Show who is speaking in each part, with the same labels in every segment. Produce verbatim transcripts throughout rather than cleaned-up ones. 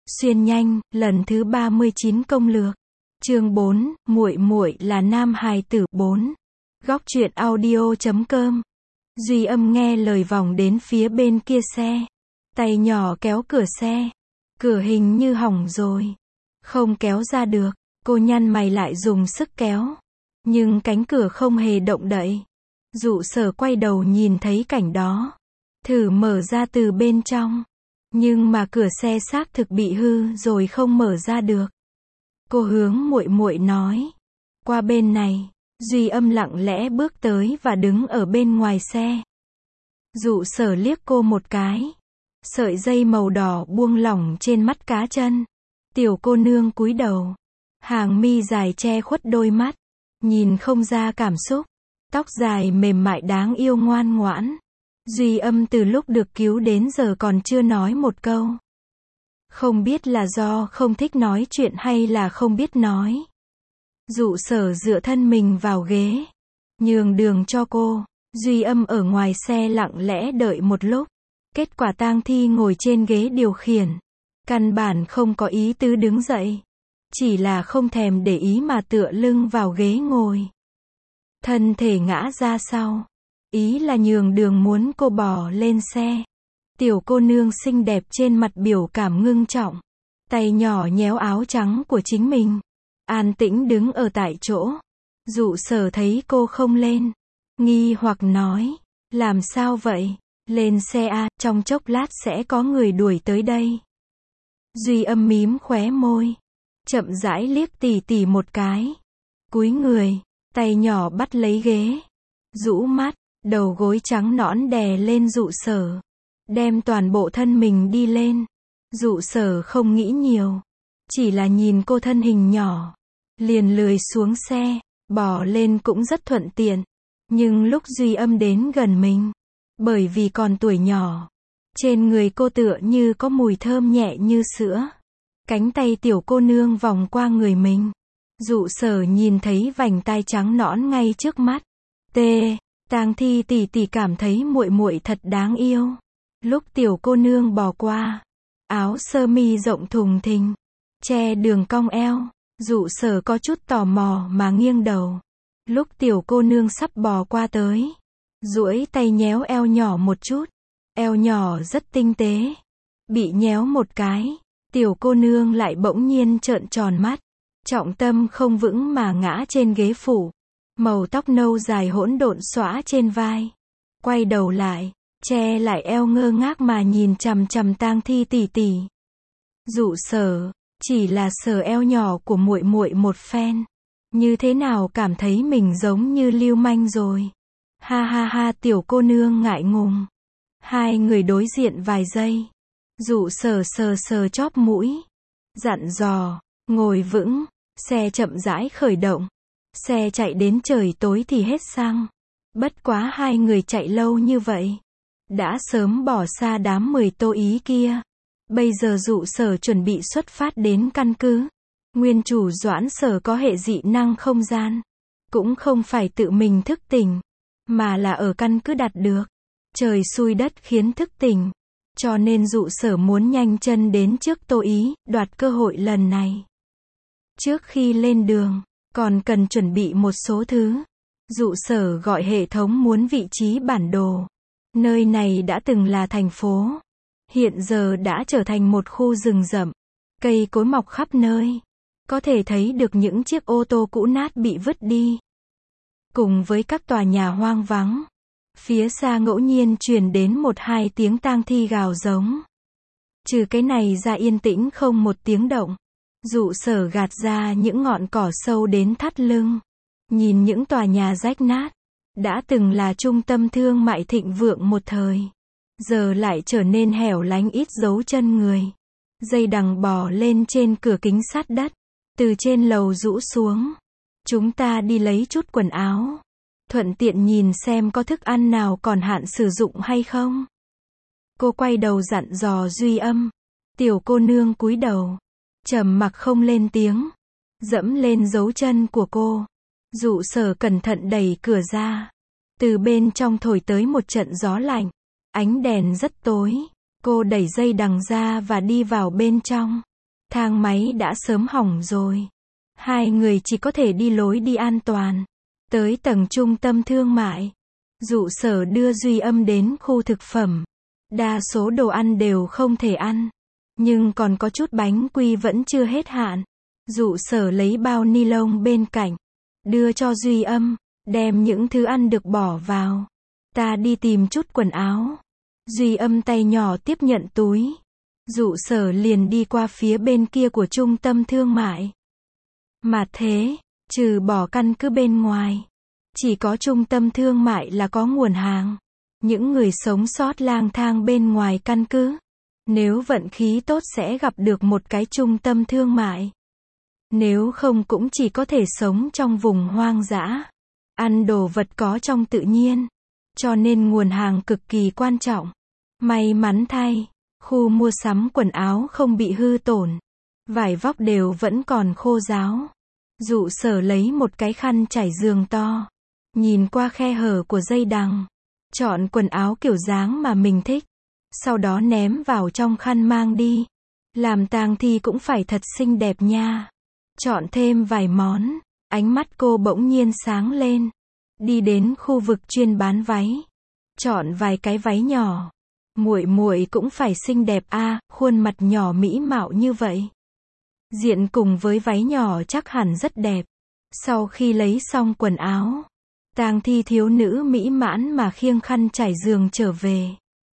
Speaker 1: Xuyên nhanh, lần thứ ba mươi chín công lược. Chương bốn, muội muội là nam hài tử. bốn. Góc truyện audio chấm com. Duy Âm nghe lời vòng đến phía bên kia xe. Tay nhỏ kéo cửa xe. Cửa hình như hỏng rồi. Không kéo ra được. Cô nhăn mày lại dùng sức kéo. Nhưng cánh cửa không hề động đậy. Dụ Sở quay đầu nhìn thấy cảnh đó. Thử mở ra từ bên trong. Nhưng mà cửa xe xác thực bị hư rồi không mở ra được. Cô hướng muội muội nói. Qua bên này. Duy Âm lặng lẽ bước tới và đứng ở bên ngoài xe. Dụ Sở liếc cô một cái. Sợi dây màu đỏ buông lỏng trên mắt cá chân. Tiểu cô nương cúi đầu. Hàng mi dài che khuất đôi mắt. Nhìn không ra cảm xúc. Tóc dài mềm mại đáng yêu ngoan ngoãn. Duy Âm từ lúc được cứu đến giờ còn chưa nói một câu. Không biết là do không thích nói chuyện hay là không biết nói. Dụ Sở dựa thân mình vào ghế. Nhường đường cho cô. Duy Âm ở ngoài xe lặng lẽ đợi một lúc. Kết quả tang thi ngồi trên ghế điều khiển. Căn bản không có ý tứ đứng dậy. Chỉ là không thèm để ý mà tựa lưng vào ghế ngồi. Thân thể ngã ra sau. Ý là nhường đường muốn cô bò lên xe. Tiểu cô nương xinh đẹp trên mặt biểu cảm ngưng trọng. Tay nhỏ nhéo áo trắng của chính mình. An tĩnh đứng ở tại chỗ. Dụ Sở thấy cô không lên. Nghi hoặc nói. Làm sao vậy? Lên xe a, trong chốc lát sẽ có người đuổi tới đây. Duy Âm mím khóe môi. Chậm rãi liếc tỉ tỉ một cái. Cúi người. Tay nhỏ bắt lấy ghế. Rũ mắt. Đầu gối trắng nõn đè lên Dụ Sở. Đem toàn bộ thân mình đi lên. Dụ Sở không nghĩ nhiều. Chỉ là nhìn cô thân hình nhỏ. Liền lười xuống xe. Bò lên cũng rất thuận tiện. Nhưng lúc Duy Âm đến gần mình. Bởi vì còn tuổi nhỏ. Trên người cô tựa như có mùi thơm nhẹ như sữa. Cánh tay tiểu cô nương vòng qua người mình. Dụ Sở nhìn thấy vành tai trắng nõn ngay trước mắt. T. Tang thi tỷ tỷ cảm thấy muội muội thật đáng yêu. Lúc tiểu cô nương bò qua. Áo sơ mi rộng thùng thình. Che đường cong eo. Dụ Sở có chút tò mò mà nghiêng đầu. Lúc tiểu cô nương sắp bò qua tới. Duỗi tay nhéo eo nhỏ một chút. Eo nhỏ rất tinh tế. Bị nhéo một cái. Tiểu cô nương lại bỗng nhiên trợn tròn mắt. Trọng tâm không vững mà ngã trên ghế phụ. Màu tóc nâu dài hỗn độn xõa trên vai. Quay đầu lại. Che lại eo ngơ ngác mà nhìn chằm chằm tang thi tỷ tỷ. Dụ Sở. Chỉ là sờ eo nhỏ của muội muội một phen. Như thế nào cảm thấy mình giống như lưu manh rồi. Ha ha ha, tiểu cô nương ngại ngùng. Hai người đối diện vài giây. Dụ Sở sờ sờ chóp mũi. Dặn dò. Ngồi vững. Xe chậm rãi khởi động. Xe chạy đến trời tối thì hết xăng. Bất quá hai người chạy lâu như vậy. Đã sớm bỏ xa đám mười tô ý kia. Bây giờ Dụ Sở chuẩn bị xuất phát đến căn cứ. Nguyên chủ Doãn Sở có hệ dị năng không gian. Cũng không phải tự mình thức tỉnh. Mà là ở căn cứ đạt được. Trời xui đất khiến thức tỉnh. Cho nên Dụ Sở muốn nhanh chân đến trước tô ý, đoạt cơ hội lần này. Trước khi lên đường. Còn cần chuẩn bị một số thứ. Dụ Sở gọi hệ thống muốn vị trí bản đồ. Nơi này đã từng là thành phố. Hiện giờ đã trở thành một khu rừng rậm. Cây cối mọc khắp nơi. Có thể thấy được những chiếc ô tô cũ nát bị vứt đi. Cùng với các tòa nhà hoang vắng. Phía xa ngẫu nhiên truyền đến một hai tiếng tang thi gào giống. Trừ cái này ra yên tĩnh không một tiếng động. Dụ Sở gạt ra những ngọn cỏ sâu đến thắt lưng. Nhìn những tòa nhà rách nát. Đã từng là trung tâm thương mại thịnh vượng một thời. Giờ lại trở nên hẻo lánh ít dấu chân người. Dây đằng bò lên trên cửa kính sát đất. Từ trên lầu rũ xuống. Chúng ta đi lấy chút quần áo. Thuận tiện nhìn xem có thức ăn nào còn hạn sử dụng hay không. Cô quay đầu dặn dò Duy Âm. Tiểu cô nương cúi đầu. Trầm mặc không lên tiếng. Dẫm lên dấu chân của cô. Dụ Sở cẩn thận đẩy cửa ra. Từ bên trong thổi tới một trận gió lạnh. Ánh đèn rất tối. Cô đẩy dây đằng ra và đi vào bên trong. Thang máy đã sớm hỏng rồi. Hai người chỉ có thể đi lối đi an toàn. Tới tầng trung tâm thương mại. Dụ Sở đưa Duy Âm đến khu thực phẩm. Đa số đồ ăn đều không thể ăn. Nhưng còn có chút bánh quy vẫn chưa hết hạn. Dụ Sở lấy bao ni lông bên cạnh. Đưa cho Duy Âm. Đem những thứ ăn được bỏ vào. Ta đi tìm chút quần áo. Duy Âm tay nhỏ tiếp nhận túi. Dụ Sở liền đi qua phía bên kia của trung tâm thương mại. Mà thế, trừ bỏ căn cứ bên ngoài. Chỉ có trung tâm thương mại là có nguồn hàng. Những người sống sót lang thang bên ngoài căn cứ. Nếu vận khí tốt sẽ gặp được một cái trung tâm thương mại. Nếu không cũng chỉ có thể sống trong vùng hoang dã. Ăn đồ vật có trong tự nhiên. Cho nên nguồn hàng cực kỳ quan trọng. May mắn thay, khu mua sắm quần áo không bị hư tổn. Vải vóc đều vẫn còn khô ráo. Dụ Sở lấy một cái khăn trải giường to. Nhìn qua khe hở của dây đằng. Chọn quần áo kiểu dáng mà mình thích. Sau đó ném vào trong khăn mang đi. Làm tang thi cũng phải thật xinh đẹp nha. Chọn thêm vài món. Ánh mắt cô bỗng nhiên sáng lên. Đi đến khu vực chuyên bán váy. Chọn vài cái váy nhỏ. Muội muội cũng phải xinh đẹp a, à, khuôn mặt nhỏ mỹ mạo như vậy. Diện cùng với váy nhỏ chắc hẳn rất đẹp. Sau khi lấy xong quần áo, tang thi thiếu nữ mỹ mãn mà khiêng khăn trải giường trở về.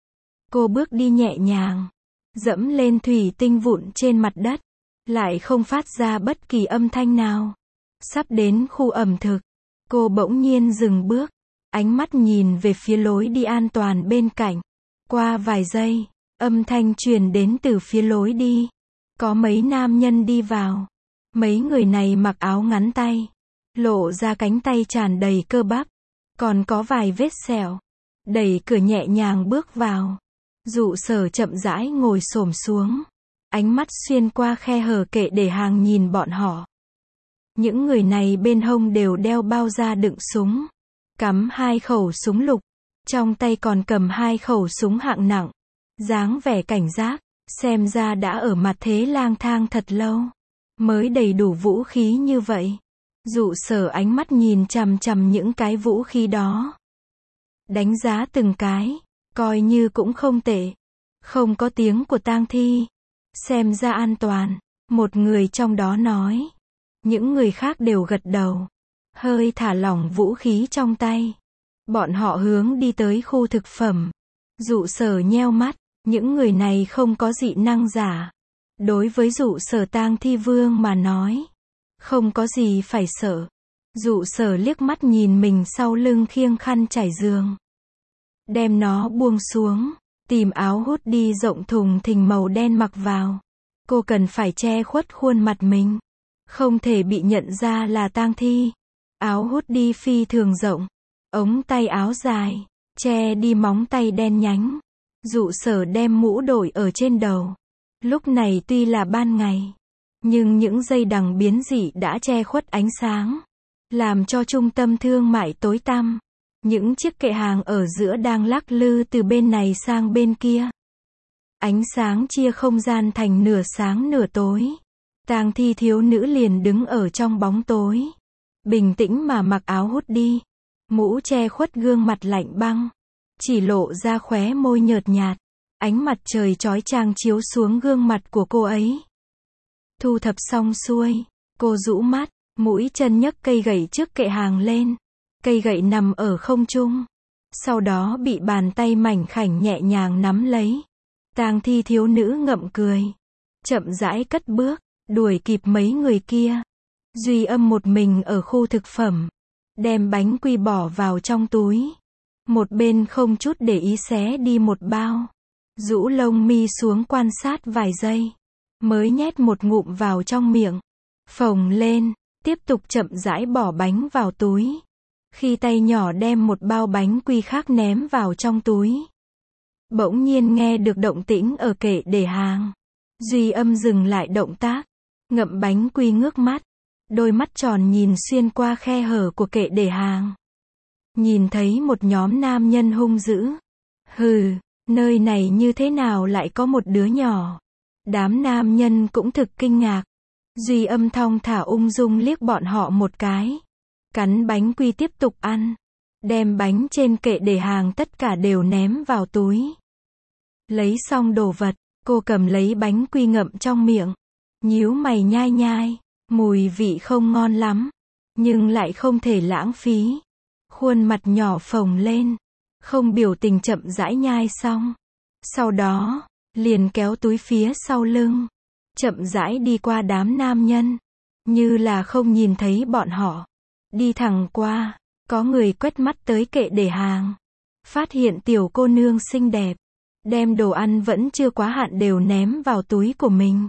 Speaker 1: Cô bước đi nhẹ nhàng, dẫm lên thủy tinh vụn trên mặt đất, lại không phát ra bất kỳ âm thanh nào. Sắp đến khu ẩm thực, cô bỗng nhiên dừng bước, ánh mắt nhìn về phía lối đi an toàn bên cạnh. Qua vài giây, âm thanh truyền đến từ phía lối đi. Có mấy nam nhân đi vào. Mấy người này mặc áo ngắn tay, lộ ra cánh tay tràn đầy cơ bắp, còn có vài vết sẹo. Đẩy cửa nhẹ nhàng bước vào. Dụ Sở chậm rãi ngồi xổm xuống, ánh mắt xuyên qua khe hở kệ để hàng nhìn bọn họ. Những người này bên hông đều đeo bao da đựng súng, cắm hai khẩu súng lục, trong tay còn cầm hai khẩu súng hạng nặng, dáng vẻ cảnh giác, xem ra đã ở mặt thế lang thang thật lâu, mới đầy đủ vũ khí như vậy. Dụ Sở ánh mắt nhìn chằm chằm những cái vũ khí đó, đánh giá từng cái, coi như cũng không tệ, không có tiếng của tang thi, xem ra an toàn. Một người trong đó nói, những người khác đều gật đầu, hơi thả lỏng vũ khí trong tay. Bọn họ hướng đi tới khu thực phẩm. Dụ Sở nheo mắt, những người này không có dị năng giả. Đối với Dụ Sở tang thi vương mà nói, không có gì phải sợ. Dụ Sở liếc mắt nhìn mình sau lưng khiêng khăn trải giường, đem nó buông xuống, tìm áo hút đi rộng thùng thình màu đen mặc vào. Cô cần phải che khuất khuôn mặt mình, không thể bị nhận ra là tang thi. Áo hút đi phi thường rộng, ống tay áo dài, che đi móng tay đen nhánh. Dụ Sở đem mũ đội ở trên đầu. Lúc này tuy là ban ngày, nhưng những dây đằng biến dị đã che khuất ánh sáng, làm cho trung tâm thương mại tối tăm. Những chiếc kệ hàng ở giữa đang lắc lư từ bên này sang bên kia. Ánh sáng chia không gian thành nửa sáng nửa tối. Tang thi thiếu nữ liền đứng ở trong bóng tối, bình tĩnh mà mặc áo hút đi, mũ che khuất gương mặt lạnh băng, chỉ lộ ra khóe môi nhợt nhạt. Ánh mặt trời chói chang chiếu xuống gương mặt của cô ấy. Thu thập xong xuôi, cô rũ mắt, mũi chân nhấc cây gậy trước kệ hàng lên. Cây gậy nằm ở không trung, sau đó bị bàn tay mảnh khảnh nhẹ nhàng nắm lấy. Tang thi thiếu nữ ngậm cười, chậm rãi cất bước, đuổi kịp mấy người kia. Duy Âm một mình ở khu thực phẩm, đem bánh quy bỏ vào trong túi, một bên không chút để ý xé đi một bao, rũ lông mi xuống quan sát vài giây, mới nhét một ngụm vào trong miệng, phồng lên, tiếp tục chậm rãi bỏ bánh vào túi. Khi tay nhỏ đem một bao bánh quy khác ném vào trong túi, bỗng nhiên nghe được động tĩnh ở kệ để hàng. Duy Âm dừng lại động tác, ngậm bánh quy ngước mắt, đôi mắt tròn nhìn xuyên qua khe hở của kệ để hàng. Nhìn thấy một nhóm nam nhân hung dữ. Hừ, nơi này như thế nào lại có một đứa nhỏ? Đám nam nhân cũng thực kinh ngạc. Duy Âm thong thả ung dung liếc bọn họ một cái. Cắn bánh quy tiếp tục ăn. Đem bánh trên kệ để hàng tất cả đều ném vào túi. Lấy xong đồ vật, cô cầm lấy bánh quy ngậm trong miệng. Nhíu mày nhai nhai. Mùi vị không ngon lắm. Nhưng lại không thể lãng phí. Khuôn mặt nhỏ phồng lên. Không biểu tình chậm rãi nhai xong. Sau đó, liền kéo túi phía sau lưng. Chậm rãi đi qua đám nam nhân. Như là không nhìn thấy bọn họ. Đi thẳng qua. Có người quét mắt tới kệ để hàng. Phát hiện tiểu cô nương xinh đẹp. Đem đồ ăn vẫn chưa quá hạn đều ném vào túi của mình.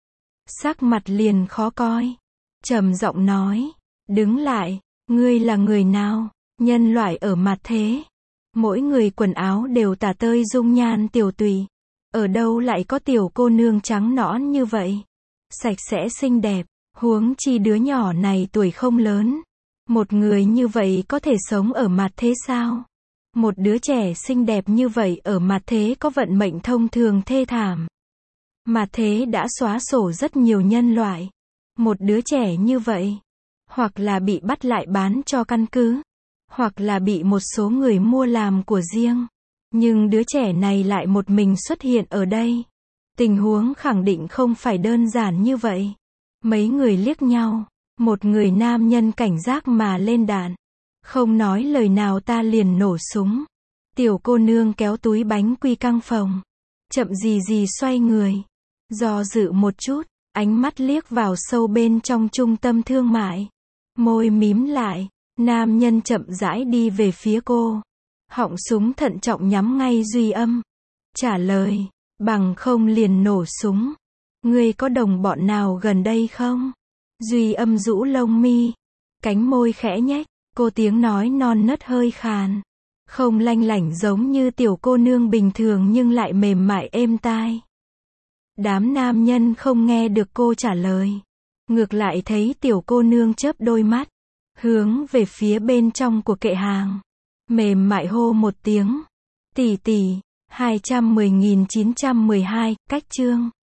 Speaker 1: Sắc mặt liền khó coi. Trầm giọng nói. Đứng lại. Ngươi là người nào? Nhân loại ở mặt thế. Mỗi người quần áo đều tả tơi dung nhan tiểu tùy. Ở đâu lại có tiểu cô nương trắng nõn như vậy? Sạch sẽ xinh đẹp. Huống chi đứa nhỏ này tuổi không lớn. Một người như vậy có thể sống ở mặt thế sao? Một đứa trẻ xinh đẹp như vậy ở mặt thế có vận mệnh thông thường thê thảm. Mặt thế đã xóa sổ rất nhiều nhân loại. Một đứa trẻ như vậy, hoặc là bị bắt lại bán cho căn cứ, hoặc là bị một số người mua làm của riêng. Nhưng đứa trẻ này lại một mình xuất hiện ở đây. Tình huống khẳng định không phải đơn giản như vậy. Mấy người liếc nhau, một người nam nhân cảnh giác mà lên đạn. Không nói lời nào ta liền nổ súng. Tiểu cô nương kéo túi bánh quy căng phòng. Chậm gì gì xoay người. Do dự một chút, ánh mắt liếc vào sâu bên trong trung tâm thương mại. Môi mím lại, nam nhân chậm rãi đi về phía cô. Họng súng thận trọng nhắm ngay Duy Âm. Trả lời, bằng không liền nổ súng. Ngươi có đồng bọn nào gần đây không? Duy Âm rũ lông mi. Cánh môi khẽ nhếch, cô tiếng nói non nớt hơi khàn. Không lanh lảnh giống như tiểu cô nương bình thường nhưng lại mềm mại êm tai. Đám nam nhân không nghe được cô trả lời. Ngược lại thấy tiểu cô nương chớp đôi mắt. Hướng về phía bên trong của kệ hàng. Mềm mại hô một tiếng. Tỷ tỷ, hai trăm mười nghìn chín trăm mười hai, cách chương.